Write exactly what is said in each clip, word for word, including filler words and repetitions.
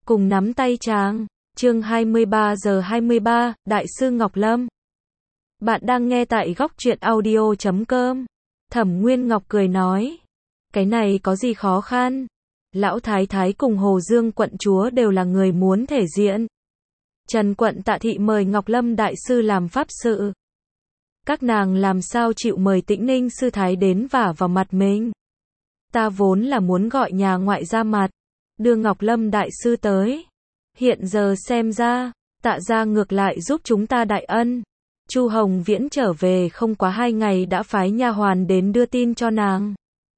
cùng nắm tay chàng. Chương hai mươi ba giờ hai mươi ba, Đại sư Ngọc Lâm. Bạn đang nghe tại góc truyện audio chấm com. Thẩm Nguyên Ngọc cười nói, cái này có gì khó khăn? Lão Thái Thái cùng Hồ Dương quận chúa đều là người muốn thể diện. Trần quận Tạ thị mời Ngọc Lâm đại sư làm pháp sự. Các nàng làm sao chịu mời Tĩnh Ninh sư thái đến vả vào mặt mình? Ta vốn là muốn gọi nhà ngoại ra mặt, đưa Ngọc Lâm đại sư tới. Hiện giờ xem ra, Tạ gia ngược lại giúp chúng ta đại ân. Chu Hồng Viễn trở về không quá hai ngày đã phái nha hoàn đến đưa tin cho nàng.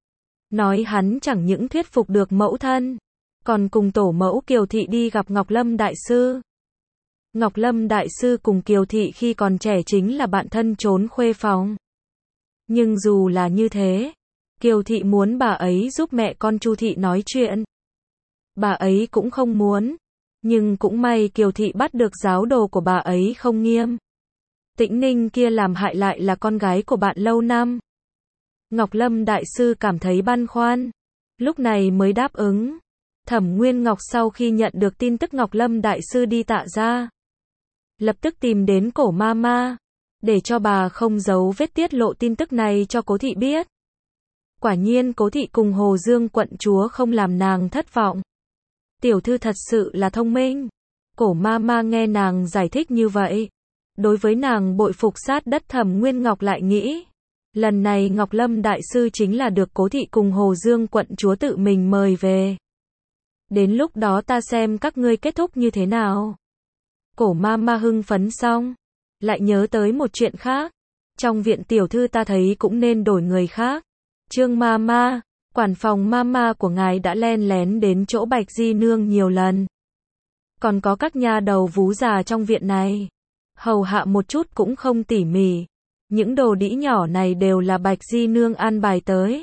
Nói hắn chẳng những thuyết phục được mẫu thân, còn cùng tổ mẫu Kiều Thị đi gặp Ngọc Lâm đại sư. Ngọc Lâm đại sư cùng Kiều Thị khi còn trẻ chính là bạn thân trốn khuê phòng. Nhưng dù là như thế, Kiều Thị muốn bà ấy giúp mẹ con Chu Thị nói chuyện. Bà ấy cũng không muốn, nhưng cũng may Kiều Thị bắt được giáo đồ của bà ấy không nghiêm. Tĩnh Ninh kia làm hại lại là con gái của bạn lâu năm. Ngọc Lâm đại sư cảm thấy băn khoăn, lúc này mới đáp ứng. Thẩm Nguyên Ngọc sau khi nhận được tin tức Ngọc Lâm đại sư đi Tạ gia, lập tức tìm đến Cổ ma ma, để cho bà không giấu vết tiết lộ tin tức này cho Cố Thị biết. Quả nhiên Cố Thị cùng Hồ Dương quận chúa không làm nàng thất vọng. Tiểu thư thật sự là thông minh. Cổ ma ma nghe nàng giải thích như vậy, đối với nàng bội phục sát đất. Thẩm Nguyên Ngọc lại nghĩ, lần này Ngọc Lâm đại sư chính là được Cố Thị cùng Hồ Dương quận chúa tự mình mời về. Đến lúc đó ta xem các ngươi kết thúc như thế nào. Cổ ma ma hưng phấn xong, lại nhớ tới một chuyện khác. Trong viện tiểu thư ta thấy cũng nên đổi người khác. Trương ma ma, quản phòng ma ma của ngài đã len lén đến chỗ Bạch Di Nương nhiều lần. Còn có các nha đầu vú già trong viện này, hầu hạ một chút cũng không tỉ mỉ. Những đồ đĩ nhỏ này đều là Bạch Di Nương an bài tới.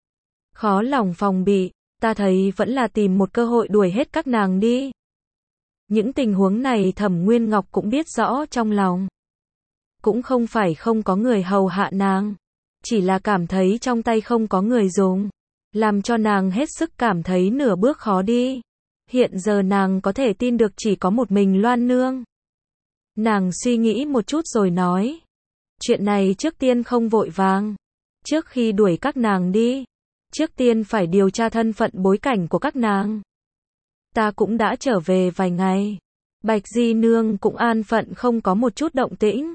Khó lòng phòng bị, ta thấy vẫn là tìm một cơ hội đuổi hết các nàng đi. Những tình huống này Thẩm Nguyên Ngọc cũng biết rõ trong lòng. Cũng không phải không có người hầu hạ nàng, chỉ là cảm thấy trong tay không có người dùng, làm cho nàng hết sức cảm thấy nửa bước khó đi. Hiện giờ nàng có thể tin được chỉ có một mình Loan Nương. Nàng suy nghĩ một chút rồi nói, chuyện này trước tiên không vội vàng. Trước khi đuổi các nàng đi, trước tiên phải điều tra thân phận bối cảnh của các nàng. Ta cũng đã trở về vài ngày, Bạch Di Nương cũng an phận không có một chút động tĩnh.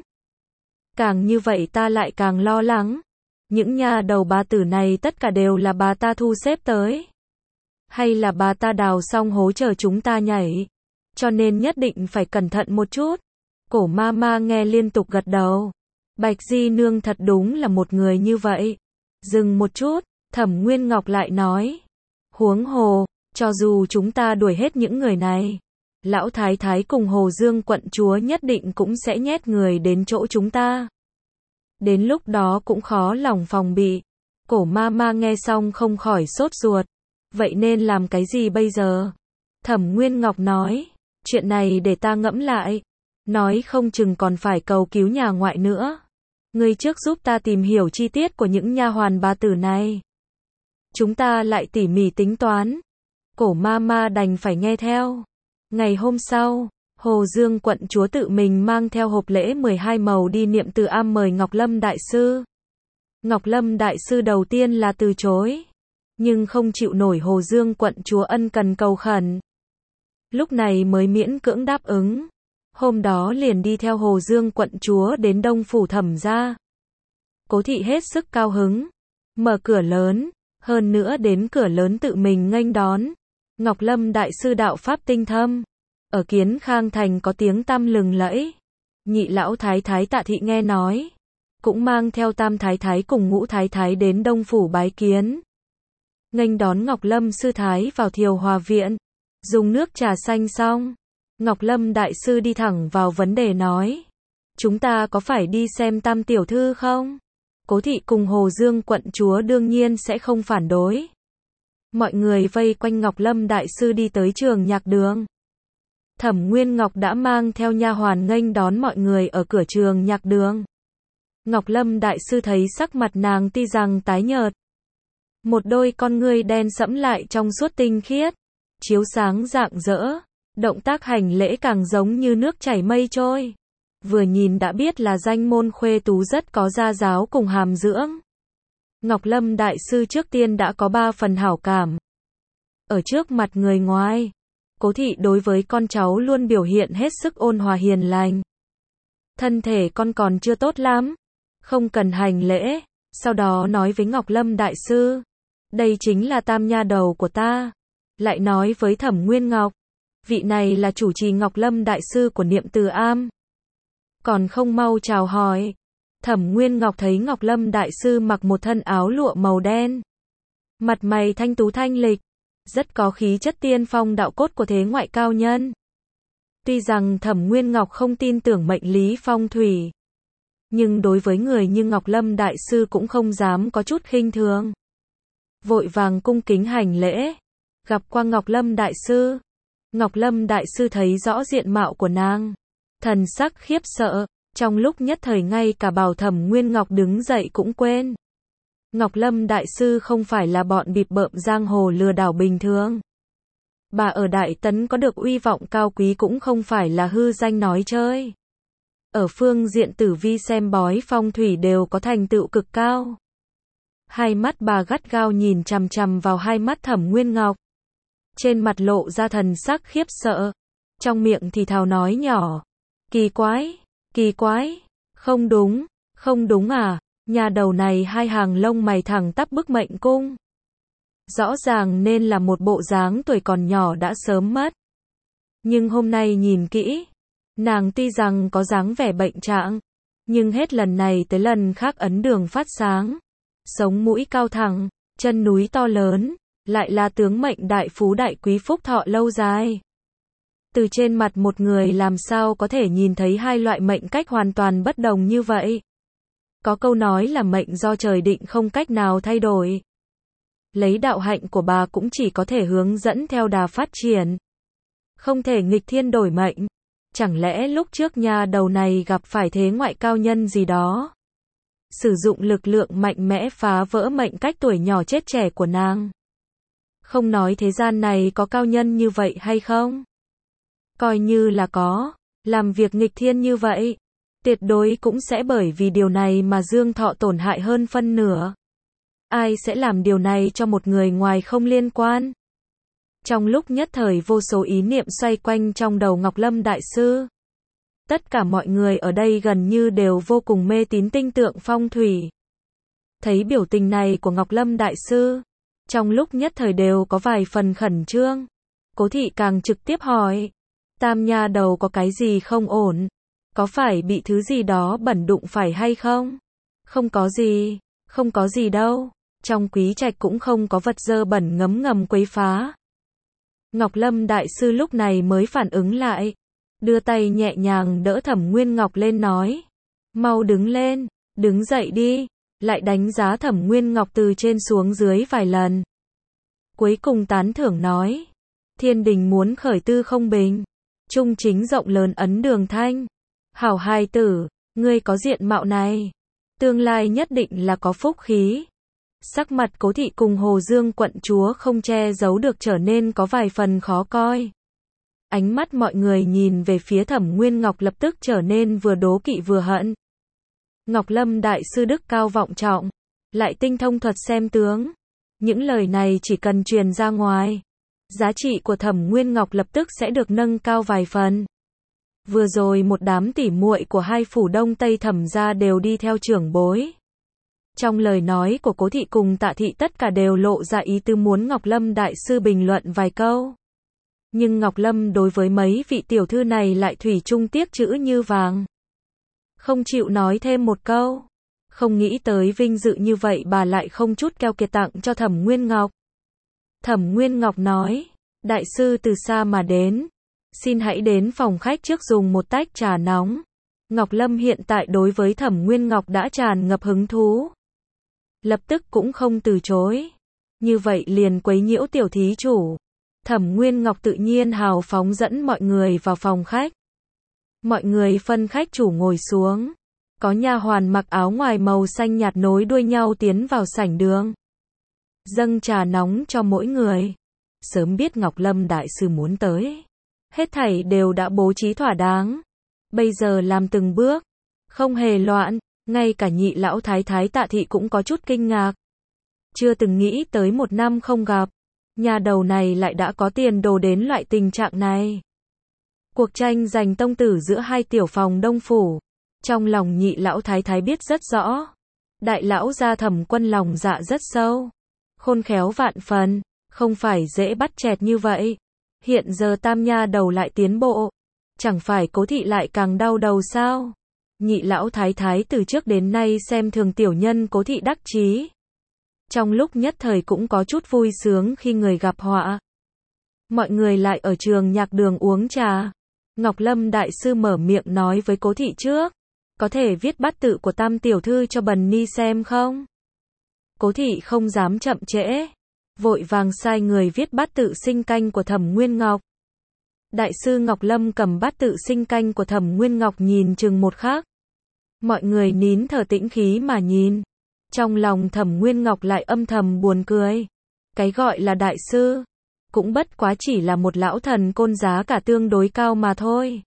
Càng như vậy ta lại càng lo lắng. Những nha đầu bà tử này tất cả đều là bà ta thu xếp tới, hay là bà ta đào xong hố chờ chúng ta nhảy. Cho nên nhất định phải cẩn thận một chút. Cổ ma ma nghe liên tục gật đầu. Bạch Di Nương thật đúng là một người như vậy. Dừng một chút, Thẩm Nguyên Ngọc lại nói, huống hồ, cho dù chúng ta đuổi hết những người này, Lão Thái Thái cùng Hồ Dương quận chúa nhất định cũng sẽ nhét người đến chỗ chúng ta. Đến lúc đó cũng khó lòng phòng bị. Cổ ma ma nghe xong không khỏi sốt ruột. Vậy nên làm cái gì bây giờ? Thẩm Nguyên Ngọc nói, chuyện này để ta ngẫm lại. Nói không chừng còn phải cầu cứu nhà ngoại nữa. Ngươi trước giúp ta tìm hiểu chi tiết của những nha hoàn bà tử này. Chúng ta lại tỉ mỉ tính toán. Cổ ma ma đành phải nghe theo. Ngày hôm sau, Hồ Dương quận chúa tự mình mang theo hộp lễ mười hai màu đi niệm từ am mời Ngọc Lâm đại sư. Ngọc Lâm đại sư đầu tiên là từ chối, nhưng không chịu nổi Hồ Dương quận chúa ân cần cầu khẩn, lúc này mới miễn cưỡng đáp ứng. Hôm đó liền đi theo Hồ Dương quận chúa đến Đông phủ Thẩm gia. Cố Thị hết sức cao hứng, mở cửa lớn, hơn nữa đến cửa lớn tự mình nghênh đón. Ngọc Lâm đại sư đạo pháp tinh thâm, ở Kiến Khang thành có tiếng tăm lừng lẫy. Nhị lão thái thái Tạ thị nghe nói, cũng mang theo tam thái thái cùng ngũ thái thái đến Đông phủ bái kiến. Nghênh đón Ngọc Lâm sư thái vào Thiều Hòa viện, dùng nước trà xanh xong, Ngọc Lâm đại sư đi thẳng vào vấn đề nói, chúng ta có phải đi xem Tam tiểu thư không? Cố Thị cùng Hồ Dương quận chúa đương nhiên sẽ không phản đối. Mọi người vây quanh Ngọc Lâm đại sư đi tới trường nhạc đường. Thẩm Nguyên Ngọc đã mang theo nha hoàn nghênh đón mọi người ở cửa trường nhạc đường. Ngọc Lâm đại sư thấy sắc mặt nàng tuy rằng tái nhợt, một đôi con ngươi đen sẫm lại trong suốt tinh khiết, chiếu sáng rạng rỡ, Động tác hành lễ càng giống như nước chảy mây trôi. Vừa nhìn đã biết là danh môn khuê tú rất có gia giáo cùng hàm dưỡng. Ngọc Lâm đại sư trước tiên đã có ba phần hảo cảm. Ở trước mặt người ngoài, Cố thị đối với con cháu luôn biểu hiện hết sức ôn hòa hiền lành. Thân thể con còn chưa tốt lắm, không cần hành lễ. Sau đó nói với Ngọc Lâm đại sư, đây chính là tam nha đầu của ta. Lại nói với Thẩm Nguyên Ngọc, vị này là chủ trì Ngọc Lâm đại sư của Niệm Từ Am. Còn không mau chào hỏi. Thẩm Nguyên Ngọc thấy Ngọc Lâm đại sư mặc một thân áo lụa màu đen, mặt mày thanh tú thanh lịch, rất có khí chất tiên phong đạo cốt của thế ngoại cao nhân. Tuy rằng Thẩm Nguyên Ngọc không tin tưởng mệnh lý phong thủy, nhưng đối với người như Ngọc Lâm đại sư cũng không dám có chút khinh thường. Vội vàng cung kính hành lễ, gặp qua Ngọc Lâm đại sư. Ngọc Lâm đại sư thấy rõ diện mạo của nàng, thần sắc khiếp sợ, trong lúc nhất thời ngay cả bảo Thẩm Nguyên Ngọc đứng dậy cũng quên. Ngọc Lâm đại sư không phải là bọn bịp bợm giang hồ lừa đảo bình thường. Bà ở Đại Tấn có được uy vọng cao quý cũng không phải là hư danh nói chơi. Ở phương diện tử vi xem bói phong thủy đều có thành tựu cực cao. Hai mắt bà gắt gao nhìn chằm chằm vào hai mắt Thẩm Nguyên Ngọc. Trên mặt lộ ra thần sắc khiếp sợ. Trong miệng thì thào nói nhỏ. Kỳ quái, kỳ quái, không đúng, không đúng à, nhà đầu này hai hàng lông mày thẳng tắp bức mệnh cung. Rõ ràng nên là một bộ dáng tuổi còn nhỏ đã sớm mất. Nhưng hôm nay nhìn kỹ, nàng tuy rằng có dáng vẻ bệnh trạng, nhưng hết lần này tới lần khác ấn đường phát sáng. Sống mũi cao thẳng, chân núi to lớn, lại là tướng mệnh đại phú đại quý phúc thọ lâu dài. Từ trên mặt một người làm sao có thể nhìn thấy hai loại mệnh cách hoàn toàn bất đồng như vậy. Có câu nói là mệnh do trời định không cách nào thay đổi. Lấy đạo hạnh của bà cũng chỉ có thể hướng dẫn theo đà phát triển, không thể nghịch thiên đổi mệnh. Chẳng lẽ lúc trước nhà đầu này gặp phải thế ngoại cao nhân gì đó, sử dụng lực lượng mạnh mẽ phá vỡ mệnh cách tuổi nhỏ chết trẻ của nàng? Không nói thế gian này có cao nhân như vậy hay không? Coi như là có, làm việc nghịch thiên như vậy, tuyệt đối cũng sẽ bởi vì điều này mà dương thọ tổn hại hơn phân nửa. Ai sẽ làm điều này cho một người ngoài không liên quan? Trong lúc nhất thời vô số ý niệm xoay quanh trong đầu Ngọc Lâm đại sư. Tất cả mọi người ở đây gần như đều vô cùng mê tín tinh tượng phong thủy. Thấy biểu tình này của Ngọc Lâm đại sư, trong lúc nhất thời đều có vài phần khẩn trương. Cố thị càng trực tiếp hỏi, tam nha đầu có cái gì không ổn? Có phải bị thứ gì đó bẩn đụng phải hay không? Không có gì, không có gì đâu. Trong quý trạch cũng không có vật dơ bẩn ngấm ngầm quấy phá. Ngọc Lâm đại sư lúc này mới phản ứng lại, đưa tay nhẹ nhàng đỡ Thẩm Nguyên Ngọc lên nói, mau đứng lên, đứng dậy đi. Lại đánh giá Thẩm Nguyên Ngọc từ trên xuống dưới vài lần. Cuối cùng tán thưởng nói, thiên đình muốn khởi tư không bình, trung chính rộng lớn ấn đường thanh. Hảo hài tử, ngươi có diện mạo này, tương lai nhất định là có phúc khí. Sắc mặt Cố thị cùng Hồ Dương quận chúa không che giấu được trở nên có vài phần khó coi. Ánh mắt mọi người nhìn về phía Thẩm Nguyên Ngọc lập tức trở nên vừa đố kỵ vừa hận. Ngọc Lâm đại sư đức cao vọng trọng, lại tinh thông thuật xem tướng. Những lời này chỉ cần truyền ra ngoài, giá trị của Thẩm Nguyên Ngọc lập tức sẽ được nâng cao vài phần. Vừa rồi một đám tỉ muội của hai phủ Đông Tây Thẩm gia đều đi theo trưởng bối. Trong lời nói của Cố thị cùng Tạ thị tất cả đều lộ ra ý tứ muốn Ngọc Lâm đại sư bình luận vài câu. Nhưng Ngọc Lâm đối với mấy vị tiểu thư này lại thủy chung tiếc chữ như vàng, không chịu nói thêm một câu. Không nghĩ tới vinh dự như vậy bà lại không chút keo kiệt tặng cho Thẩm Nguyên Ngọc. Thẩm Nguyên Ngọc nói, đại sư từ xa mà đến, xin hãy đến phòng khách trước dùng một tách trà nóng. Ngọc Lâm hiện tại đối với Thẩm Nguyên Ngọc đã tràn ngập hứng thú, lập tức cũng không từ chối. Như vậy liền quấy nhiễu tiểu thí chủ. Thẩm Nguyên Ngọc tự nhiên hào phóng dẫn mọi người vào phòng khách. Mọi người phân khách chủ ngồi xuống. Có nha hoàn mặc áo ngoài màu xanh nhạt nối đuôi nhau tiến vào sảnh đường, dâng trà nóng cho mỗi người. Sớm biết Ngọc Lâm đại sư muốn tới, Hết thảy đều đã bố trí thỏa đáng. Bây giờ làm từng bước, không hề loạn, ngay cả nhị lão thái thái Tạ Thị cũng có chút kinh ngạc. Chưa từng nghĩ tới một năm không gặp, nhà đầu này lại đã có tiền đồ đến loại tình trạng này. Cuộc tranh giành tông tử giữa hai tiểu phòng Đông phủ, trong lòng nhị lão thái thái biết rất rõ. Đại lão gia Thẩm Quân lòng dạ rất sâu, khôn khéo vạn phần, không phải dễ bắt chẹt như vậy. Hiện giờ tam nha đầu lại tiến bộ, chẳng phải Cố thị lại càng đau đầu sao? Nhị lão thái thái từ trước đến nay xem thường tiểu nhân Cố thị đắc chí. Trong lúc nhất thời cũng có chút vui sướng khi người gặp họa. Mọi người lại ở trường nhạc đường uống trà. Ngọc Lâm đại sư mở miệng nói với Cố thị trước. Có thể viết bát tự của tam tiểu thư cho Bần Ni xem không? Cố thị không dám chậm trễ, vội vàng sai người viết bát tự sinh canh của Thẩm Nguyên Ngọc. Đại sư Ngọc Lâm cầm bát tự sinh canh của Thẩm Nguyên Ngọc nhìn chừng một khắc. Mọi người nín thở tĩnh khí mà nhìn. Trong lòng Thẩm Nguyên Ngọc lại âm thầm buồn cười. Cái gọi là đại sư, cũng bất quá chỉ là một lão thần côn giá cả tương đối cao mà thôi.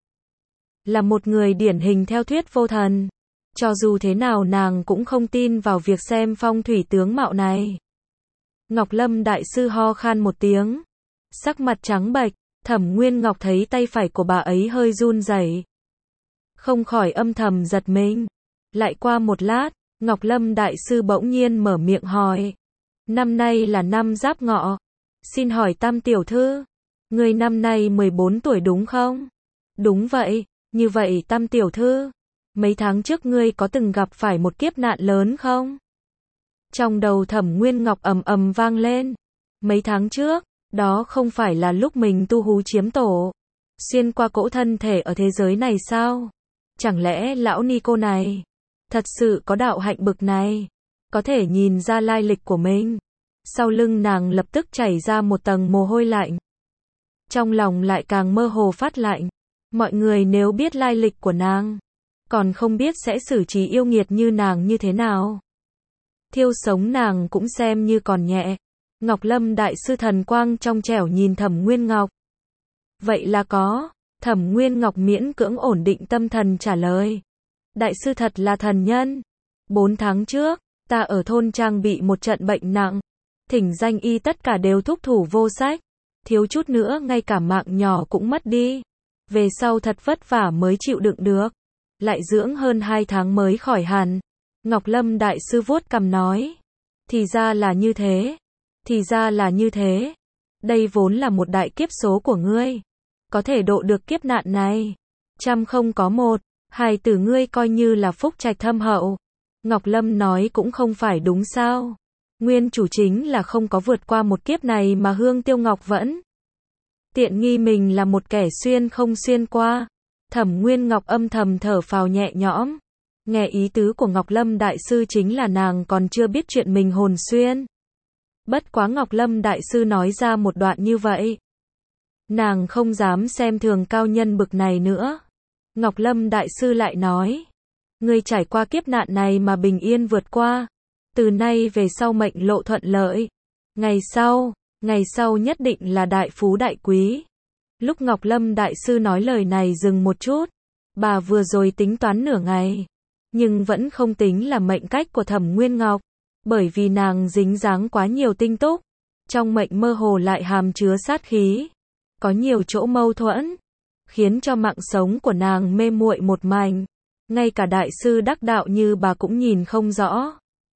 Là một người điển hình theo thuyết vô thần. Cho dù thế nào nàng cũng không tin vào việc xem phong thủy tướng mạo này. Ngọc Lâm đại sư ho khan một tiếng, sắc mặt trắng bệch. Thẩm Nguyên Ngọc thấy tay phải của bà ấy hơi run rẩy, không khỏi âm thầm giật mình. Lại qua một lát, Ngọc Lâm đại sư bỗng nhiên mở miệng hỏi. Năm nay là năm Giáp Ngọ. Xin hỏi tam tiểu thư, người năm nay mười bốn tuổi đúng không? Đúng vậy. Như vậy tam tiểu thư, mấy tháng trước ngươi có từng gặp phải một kiếp nạn lớn không? Trong đầu Thẩm Nguyên Ngọc ầm ầm vang lên. Mấy tháng trước, đó không phải là lúc mình tu hú chiếm tổ, xuyên qua cỗ thân thể ở thế giới này sao? Chẳng lẽ lão ni cô này thật sự có đạo hạnh bực này, có thể nhìn ra lai lịch của mình? Sau lưng nàng lập tức chảy ra một tầng mồ hôi lạnh. Trong lòng lại càng mơ hồ phát lạnh. Mọi người nếu biết lai lịch của nàng, còn không biết sẽ xử trí yêu nghiệt như nàng như thế nào. Thiêu sống nàng cũng xem như còn nhẹ. Ngọc Lâm đại sư thần quang trong trẻo nhìn Thẩm Nguyên Ngọc. Vậy là có. Thẩm Nguyên Ngọc miễn cưỡng ổn định tâm thần trả lời. Đại sư thật là thần nhân. Bốn tháng trước, ta ở thôn trang bị một trận bệnh nặng. Thỉnh danh y tất cả đều thúc thủ vô sách. Thiếu chút nữa ngay cả mạng nhỏ cũng mất đi. Về sau thật vất vả mới chịu đựng được. Lại dưỡng hơn hai tháng mới khỏi hẳn. Ngọc Lâm đại sư vuốt cằm nói. Thì ra là như thế. Thì ra là như thế. Đây vốn là một đại kiếp số của ngươi. Có thể độ được kiếp nạn này. Trăm không có một. Hài tử ngươi coi như là phúc trạch thâm hậu. Ngọc Lâm nói cũng không phải đúng sao. Nguyên chủ chính là không có vượt qua một kiếp này mà Hương Tiêu Ngọc vẫn tiện nghi mình là một kẻ xuyên không xuyên qua. Thẩm Nguyên Ngọc âm thầm thở phào nhẹ nhõm. Nghe ý tứ của Ngọc Lâm đại sư chính là nàng còn chưa biết chuyện mình hồn xuyên. Bất quá Ngọc Lâm đại sư nói ra một đoạn như vậy, nàng không dám xem thường cao nhân bực này nữa. Ngọc Lâm đại sư lại nói, ngươi trải qua kiếp nạn này mà bình yên vượt qua, từ nay về sau mệnh lộ thuận lợi. Ngày sau, ngày sau nhất định là đại phú đại quý. Lúc Ngọc Lâm đại sư nói lời này dừng một chút, bà vừa rồi tính toán nửa ngày, nhưng vẫn không tính là mệnh cách của Thẩm Nguyên Ngọc, bởi vì nàng dính dáng quá nhiều tinh túc, trong mệnh mơ hồ lại hàm chứa sát khí, có nhiều chỗ mâu thuẫn, khiến cho mạng sống của nàng mê muội một mảnh, ngay cả đại sư đắc đạo như bà cũng nhìn không rõ.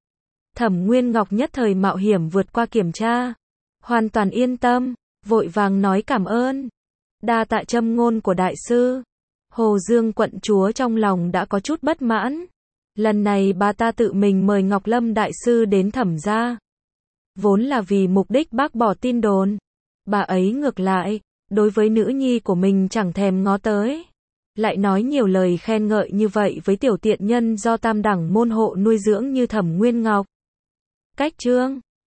Thẩm Nguyên Ngọc nhất thời mạo hiểm vượt qua kiểm tra, hoàn toàn yên tâm, vội vàng nói cảm ơn. Đa tạ châm ngôn của đại sư. Hồ Dương quận chúa trong lòng đã có chút bất mãn. Lần này bà ta tự mình mời Ngọc Lâm đại sư đến Thẩm gia, vốn là vì mục đích bác bỏ tin đồn. Bà ấy ngược lại, đối với nữ nhi của mình chẳng thèm ngó tới, lại nói nhiều lời khen ngợi như vậy với tiểu tiện nhân do tam đẳng môn hộ nuôi dưỡng như Thẩm Nguyên Ngọc. Cách chương